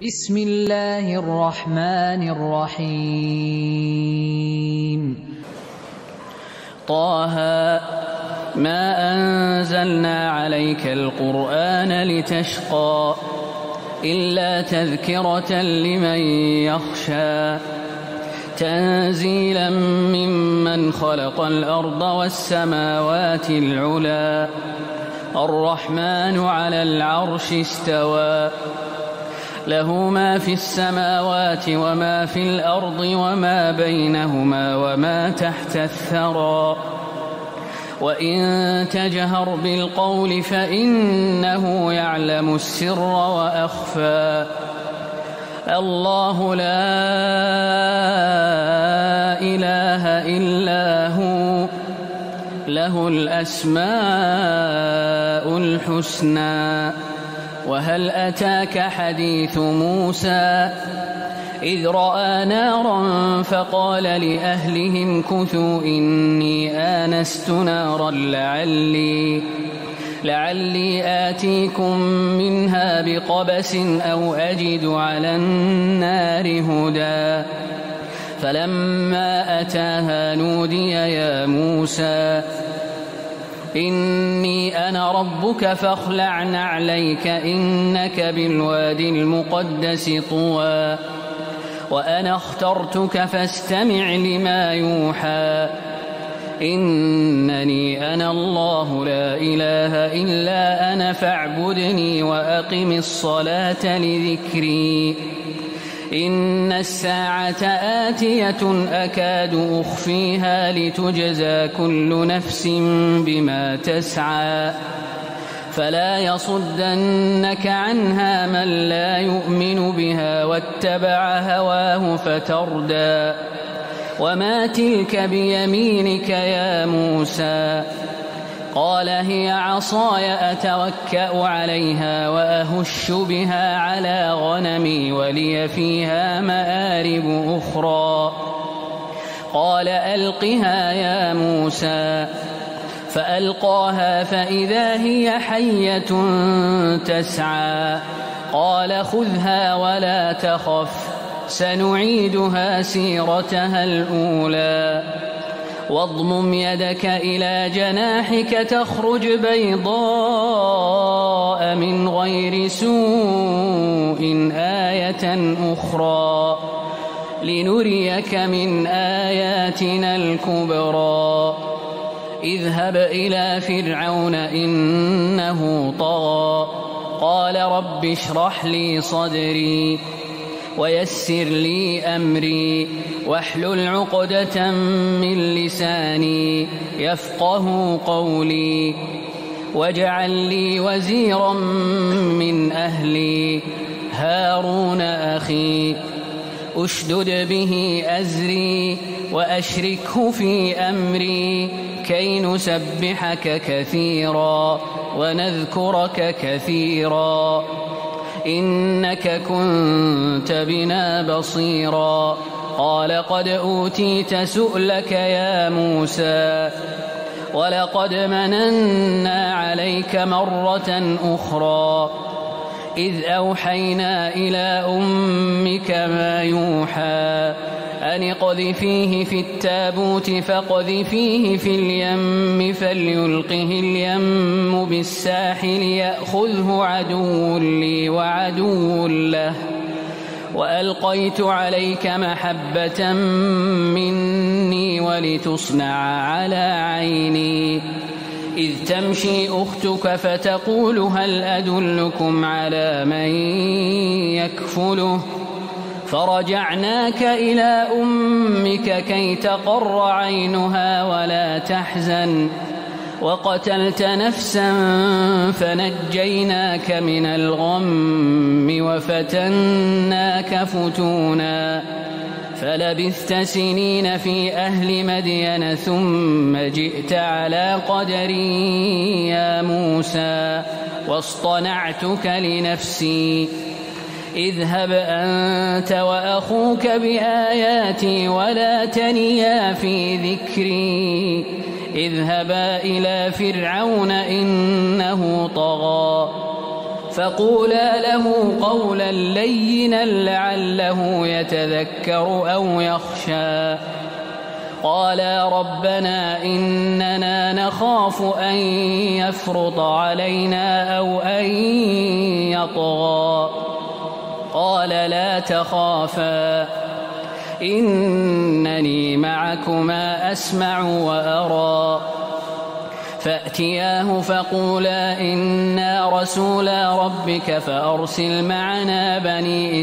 بسم الله الرحمن الرحيم. طه ما أنزلنا عليك القرآن لتشقى إلا تذكرة لمن يخشى تنزيلا ممن خلق الأرض والسماوات العلى الرحمن على العرش استوى له ما في السماوات وما في الأرض وما بينهما وما تحت الثرى وإن تجهر بالقول فإنه يعلم السر وأخفى الله لا إله إلا هو له الأسماء الحسنى. وهل أتاك حديث موسى إذ رأى نارا فقال لأهلهم كثوا إني آنست نارا لعلي آتيكم منها بقبس أو أجد على النار هدى فلما أتاها نودي يا موسى إني أنا ربك فاخلع نعليك إنك بالوادي المقدس طوى وأنا اخترتك فاستمع لما يوحى إنني أنا الله لا إله إلا أنا فاعبدني وأقم الصلاة لذكري إن الساعة آتية أكاد أخفيها لتجزى كل نفس بما تسعى فلا يصدنك عنها من لا يؤمن بها واتبع هواه فتردى وما تلك بيمينك يا موسى قال هي عصاي أتوكأ عليها وأهش بها على غنمي ولي فيها مآرب أخرى قال ألقها يا موسى فألقاها فإذا هي حية تسعى قال خذها ولا تخف سنعيدها سيرتها الأولى واضمم يدك إلى جناحك تخرج بيضاء من غير سوء آية أخرى لنريك من آياتنا الكبرى اذهب إلى فرعون إنه طغى قال رب اشرح لي صدري ويسر لي أمري واحلل عقدة من لساني يفقه قولي واجعل لي وزيرا من أهلي هارون أخي أشدد به أزري وأشركه في أمري كي نسبحك كثيرا ونذكرك كثيرا إنك كنت بنا بصيرا قال قد أوتيت سؤلك يا موسى ولقد مننا عليك مرة أخرى إذ أوحينا إلى أمك ما يوحى أن اقذفيه في التابوت فاقذفيه في اليم فليلقه اليم بالساحل يأخذه عدو لي وعدو له وألقيت عليك محبة مني ولتصنع على عيني إذ تمشي أختك فتقول هل أدلكم على من يكفله فرجعناك إلى أمك كي تقر عينها ولا تحزن وقتلت نفسا فنجيناك من الغم وفتناك فتونا فلبثت سنين في أهل مدين ثم جئت على قدري يا موسى واصطنعتك لنفسي اذهب أنت وأخوك بآياتي ولا تنيا في ذكري اذهبا إلى فرعون إنه طغى فقولا له قولا لينا لعله يتذكر أو يخشى. قالا ربنا إننا نخاف أن يفرط علينا أو أن يطغى. قال لا تخافا إنني معكما أسمع وأرى. فأتياه فقولا إنا رسولا ربك فأرسل معنا بني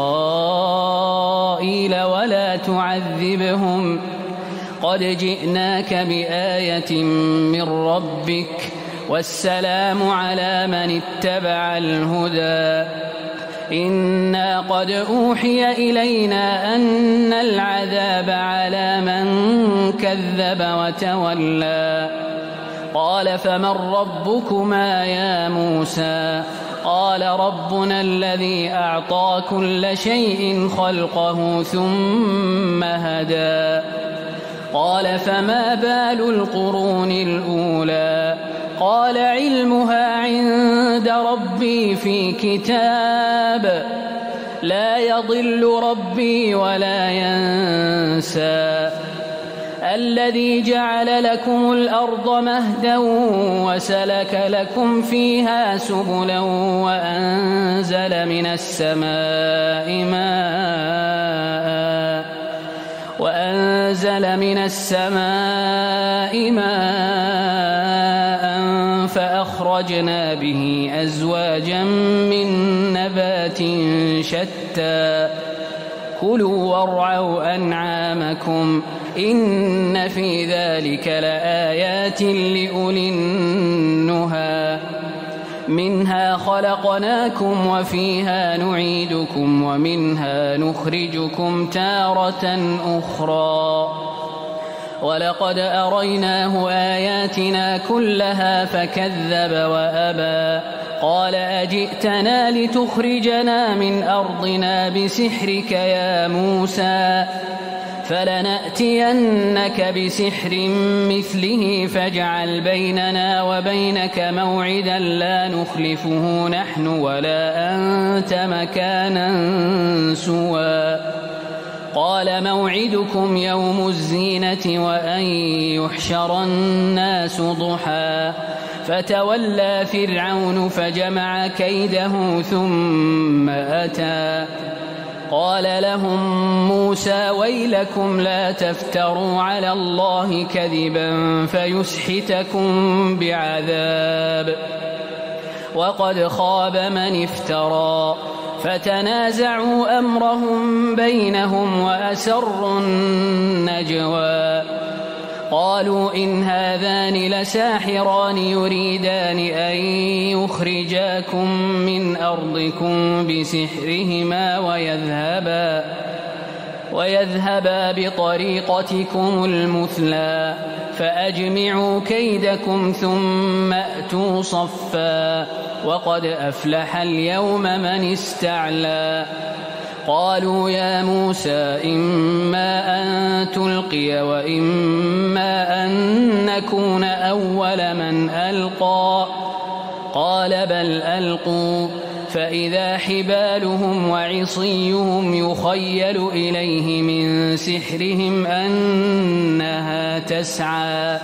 إسرائيل ولا تعذبهم قد جئناك بآية من ربك والسلام على من اتبع الهدى. إنا قد أوحي إلينا أن العذاب على من كذب وتولى. قال فمن ربكما يا موسى؟ قال ربنا الذي أعطى كل شيء خلقه ثم هدى. قال فما بال القرون الأولى؟ قال علمها عند ربي في كتاب لا يضل ربي ولا ينسى. الذي جعل لكم الأرض مهدا وسلك لكم فيها سبلا وأنزل من السماء ماء فأخرجنا به أزواجا من نبات شتى. كلوا وارعوا أنعامكم إن في ذلك لآيات لأولي النهى. منها خلقناكم وفيها نعيدكم ومنها نخرجكم تارة أخرى. ولقد أريناه آياتنا كلها فكذب وأبى. قال أجئتنا لتخرجنا من أرضنا بسحرك يا موسى؟ فلنأتينك بسحر مثله فاجعل بيننا وبينك موعدا لا نخلفه نحن ولا أنت مكانا سوى. قال موعدكم يوم الزينة وأن يحشر الناس ضحى. فتولى فرعون فجمع كيده ثم أتى. قال لهم موسى ويلكم لا تفتروا على الله كذبا فيسحتكم بعذاب وقد خاب من افترى. فتنازعوا أمرهم بينهم وأسروا النجوى. قالوا إن هذان لساحران يريدان أن يخرجاكم من أرضكم بسحرهما ويذهبا بطريقتكم المثلى فأجمعوا كيدكم ثم أتوا صفا وقد أفلح اليوم من استعلى. قالوا يا موسى إما أن تلقي وإما أن نكون أول من ألقى. قال بل ألقوا فإذا حبالهم وعصيهم يخيل إليه من سحرهم أنها تسعى.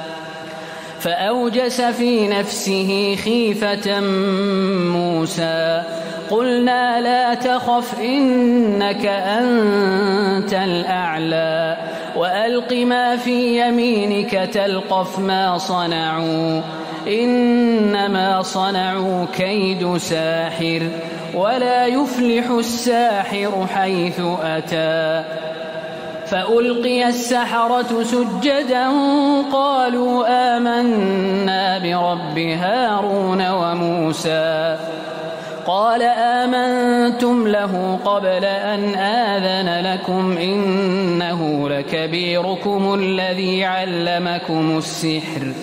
فأوجس في نفسه خيفة موسى. قلنا لا تخف إنك أنت الأعلى وألق ما في يمينك تلقف ما صنعوا إنما صنعوا كيد ساحر ولا يفلح الساحر حيث أتى. فألقي السحرة سجدا قالوا آمنا برب هارون وموسى. قال آمنتم له قبل أن آذن لكم إنه لكبيركم الذي علمكم السحر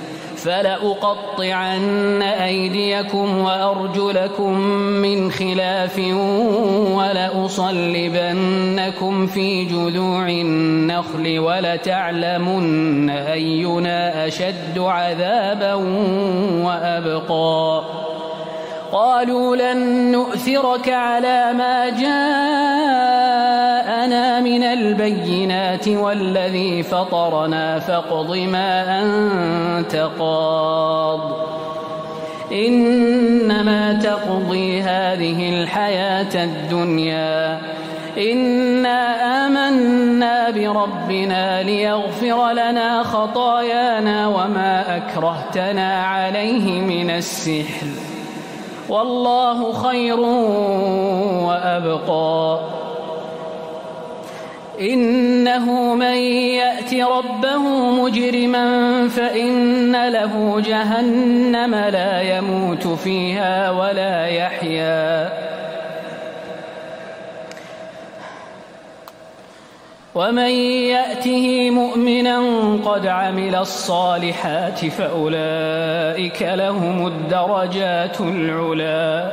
فلأقطعن أيديكم وأرجلكم من خلاف ولأصلبنكم في جذوع النخل ولتعلمن أينا أشد عذابا وأبقى. قالوا لن نؤثرك على ما جاءنا من البينات والذي فطرنا فاقض ما أنت قاض إنما تقضي هذه الحياة الدنيا إنا آمنا بربنا ليغفر لنا خطايانا وما أكرهتنا عليه من السحر والله خير وأبقى إنه من يأت ربه مجرما فإن له جهنم لا يموت فيها ولا يحيا ومن يأته مؤمنا قد عمل الصالحات فأولئك لهم الدرجات العلا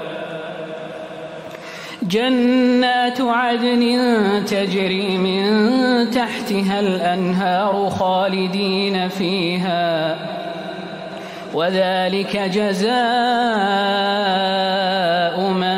جنات عدن تجري من تحتها الأنهار خالدين فيها وذلك جزاء من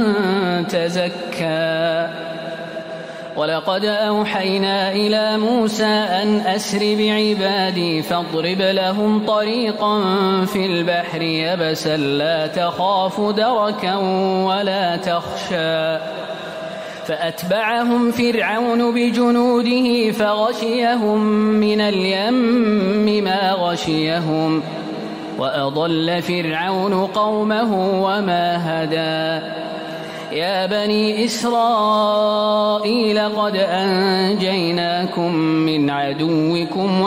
تزكى ولقد أوحينا إلى موسى أن أسر بعبادي فاضرب لهم طريقا في البحر يبسا لا تخاف دركا ولا تخشى فأتبعهم فرعون بجنوده فغشيهم من اليم ما غشيهم وأضل فرعون قومه وما هدى يا بني إسرائيل قد أنجيناكم من عدوكم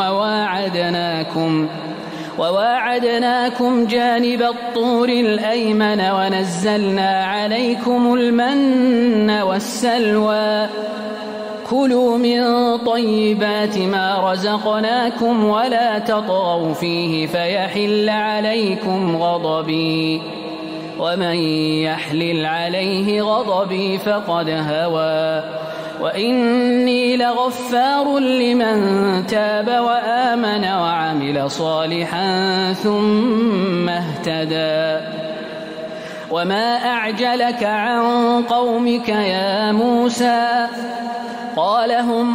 وواعدناكم جانب الطور الأيمن ونزلنا عليكم المن والسلوى كلوا من طيبات ما رزقناكم ولا تطغوا فيه فيحل عليكم غضبي ومن يحلل عليه غضبي فقد هوى وإني لغفار لمن تاب وآمن وعمل صالحا ثم اهتدى وما أعجلك عن قومك يا موسى قال هم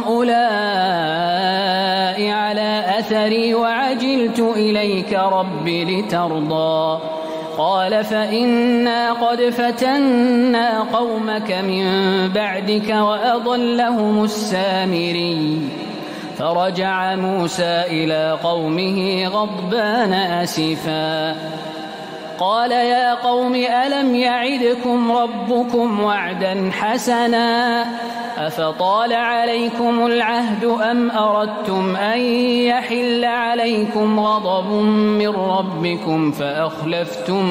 أولئك على أثري وعجلت إليك رب لترضى قال فإنا قد فتنا قومك من بعدك وأضلهم السامري فرجع موسى إلى قومه غضبان أسفا قال يا قوم ألم يعدكم ربكم وعدا حسنا أفطال عليكم العهد أم أردتم أن يحل عليكم غضب من ربكم فأخلفتم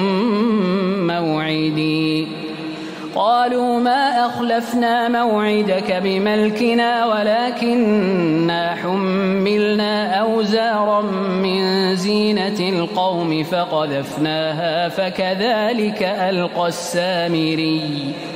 موعدي قالوا ما أخلفنا موعدك بملكنا ولكننا حملنا أوزارا من زينة القوم فقذفناها فكذلك ألقى السامري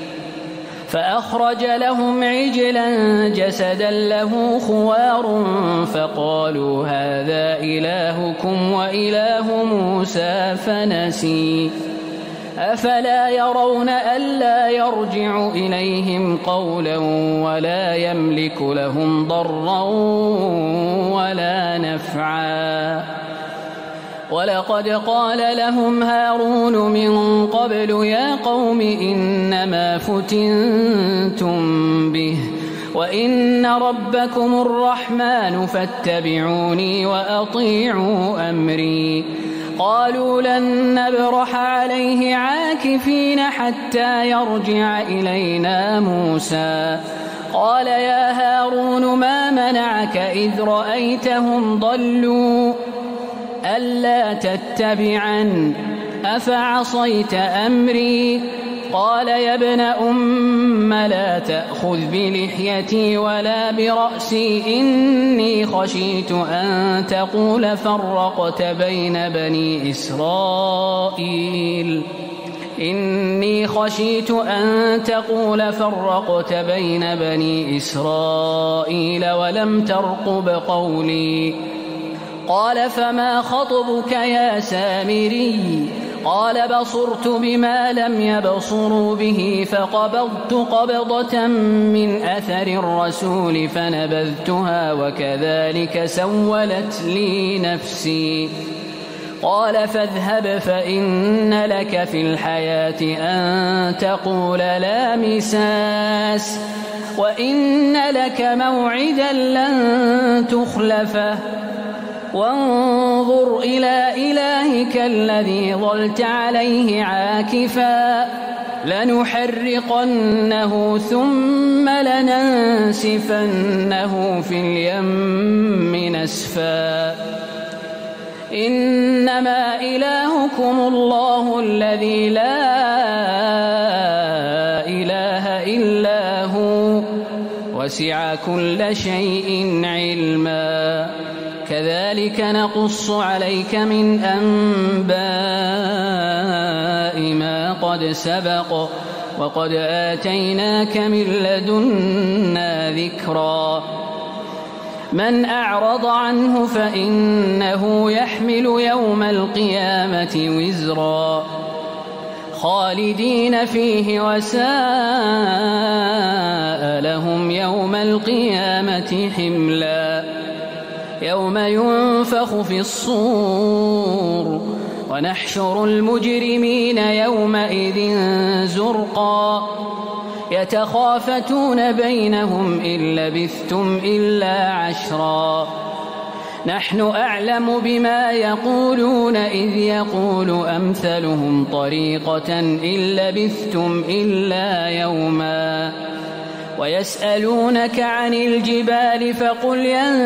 فأخرج لهم عجلا جسدا له خوار فقالوا هذا إلهكم وإله موسى فنسي أفلا يرون ألا يرجع إليهم قولا ولا يملك لهم ضرا ولا نفعا ولقد قال لهم هارون من قبل يا قوم إنما فتنتم به وإن ربكم الرحمن فاتبعوني وأطيعوا أمري قالوا لن نبرح عليه عاكفين حتى يرجع إلينا موسى قال يا هارون ما منعك إذ رأيتهم ضلوا ألا تتبعن أفعصيت أمري قال يا ابن أم لا تأخذ بلحيتي ولا برأسي إني خشيت أن تقول فرقت بين بني إسرائيل ولم ترقب قولي قال فما خطبك يا سامري قال بصرت بما لم يبصروا به فقبضت قبضة من أثر الرسول فنبذتها وكذلك سولت لي نفسي. قال فاذهب فإن لك في الحياة أن تقول لا مساس وإن لك موعدا لن تخلفه وانظر إلى إلهك الذي ظلت عليه عاكفا لنحرقنه ثم لننسفنه في اليم نسفا. إنما إلهكم الله الذي لا إله إلا هو وسع كل شيء علما. كذلك نقص عليك من أنباء ما قد سبق وقد آتيناك من لدنا ذكرا. من أعرض عنه فإنه يحمل يوم القيامة وزرا خالدين فيه وساء لهم يوم القيامة حملا. يوم ينفخ في الصور ونحشر المجرمين يومئذ زرقا يتخافتون بينهم إن لبثتم إلا عشرا. نحن أعلم بما يقولون إذ يقول أمثلهم طريقة إن لبثتم إلا يوما. ويسألونك عن الجبال فقل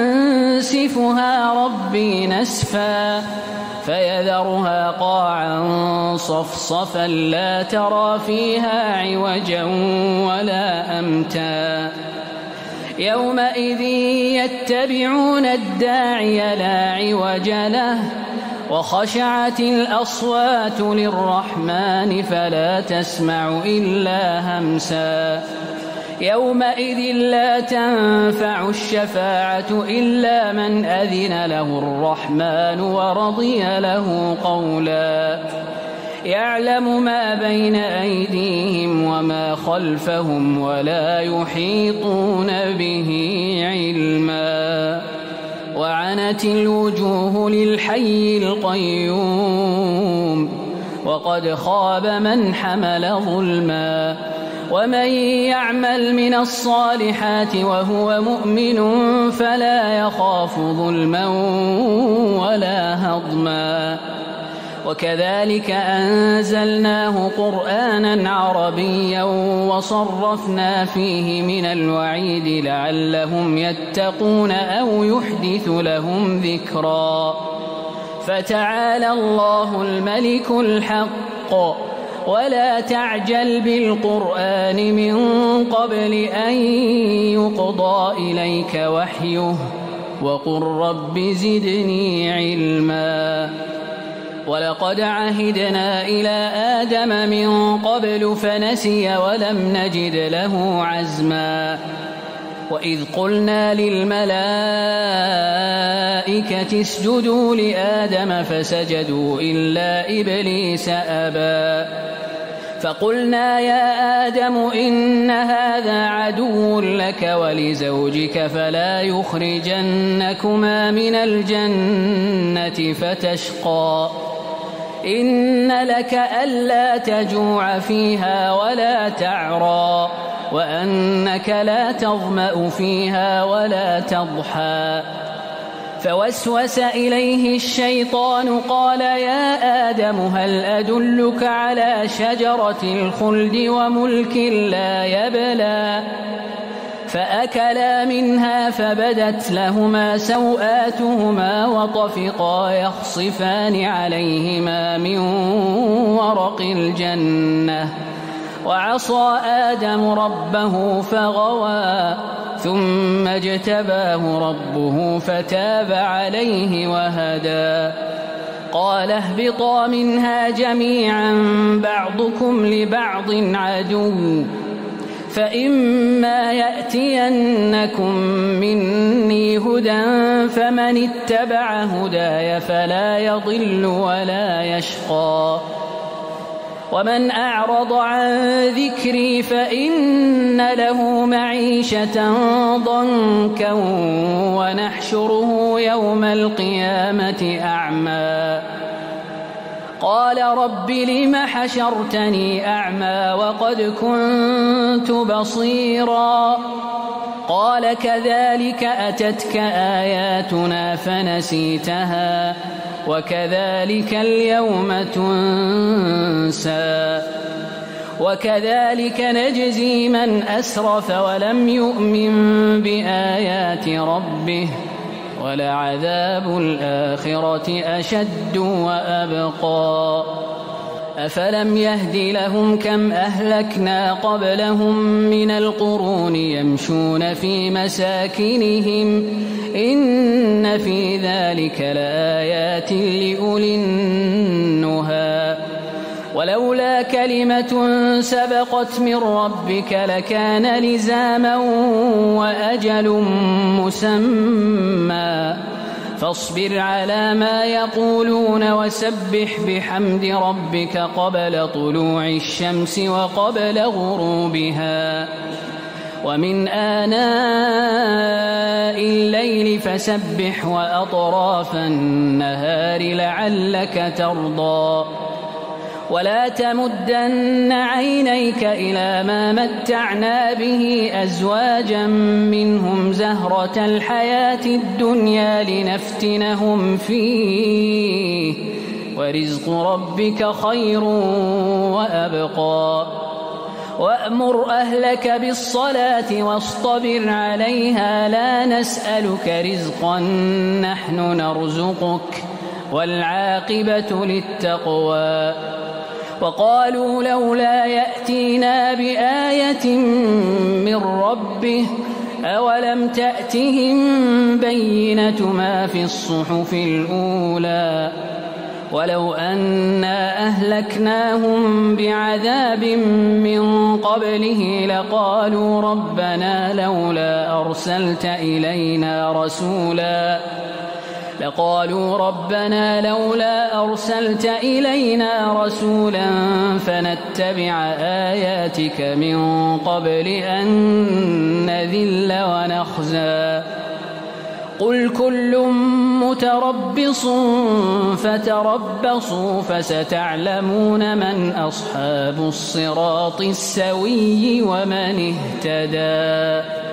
ينسفها ربي نسفا فيذرها قاعا صفصفا لا ترى فيها عوجا ولا أمتا. يومئذ يتبعون الداعي لا عوج له وخشعت الأصوات للرحمن فلا تسمع إلا همسا. يومئذ لا تنفع الشفاعة إلا من أذن له الرحمن ورضي له قولا. يعلم ما بين أيديهم وما خلفهم ولا يحيطون به علما. وعنت الوجوه للحي القيوم وقد خاب من حمل ظلما. ومن يعمل من الصالحات وهو مؤمن فلا يخاف ظلما ولا هضما. وكذلك أنزلناه قرآنا عربيا وصرفنا فيه من الوعيد لعلهم يتقون أو يحدث لهم ذكرا. فتعالى الله الملك الحق ولا تعجل بالقرآن من قبل أن يقضى إليك وحيه وقل رب زدني علما. ولقد عهدنا إلى آدم من قبل فنسي ولم نجد له عزما. وإذ قلنا للملائكة اسجدوا لآدم فسجدوا إلا إبليس أبى. فقلنا يا آدم إن هذا عدو لك ولزوجك فلا يخرجنكما من الجنة فتشقى. إن لك ألا تجوع فيها ولا تعرى وأنك لا تظمأ فيها ولا تضحى. فوسوس إليه الشيطان قال يا آدم هل أدلك على شجرة الخلد وملك لا يبلى. فأكلا منها فبدت لهما سوآتهما وطفقا يخصفان عليهما من ورق الجنة. وعصى آدم ربه فغوى ثم اجتباه ربه فتاب عليه وهدى. قال اهبطا منها جميعا بعضكم لبعض عدو فإما يأتينكم مني هدى فمن اتبع هداي فلا يضل ولا يشقى. ومن أعرض عن ذكري فإن له معيشة ضنكا ونحشره يوم القيامة أعمى قال رب لم حشرتني أعمى وقد كنت بصيرا قال كذلك أتتك آياتنا فنسيتها وكذلك اليوم تنسى وكذلك نجزي من أسرف ولم يؤمن بآيات ربه ولعذاب الآخرة أشد وأبقى أفلم يهد لهم كم أهلكنا قبلهم من القرون يمشون في مساكنهم إن في ذلك لآيات لأولي النهى ولولا كلمة سبقت من ربك لكان لزاما وأجل مسمى فاصبر على ما يقولون وسبح بحمد ربك قبل طلوع الشمس وقبل غروبها ومن آناء الليل فسبح وأطراف النهار لعلك ترضى ولا تمدن عينيك إلى ما متعنا به أزواجا منهم زهرة الحياة الدنيا لنفتنهم فيه ورزق ربك خير وأبقى وأمر أهلك بالصلاة واصطبر عليها لا نسألك رزقا نحن نرزقك والعاقبة للتقوى وقالوا لولا يأتينا بآية من ربه أولم تأتهم بينة ما في الصحف الأولى ولو أنا أهلكناهم بعذاب من قبله لقالوا ربنا لولا أرسلت إلينا رسولا فنتبع آياتك من قبل أن نذل ونخزى قل كل متربص فتربصوا فستعلمون من أصحاب الصراط السوي ومن اهتدى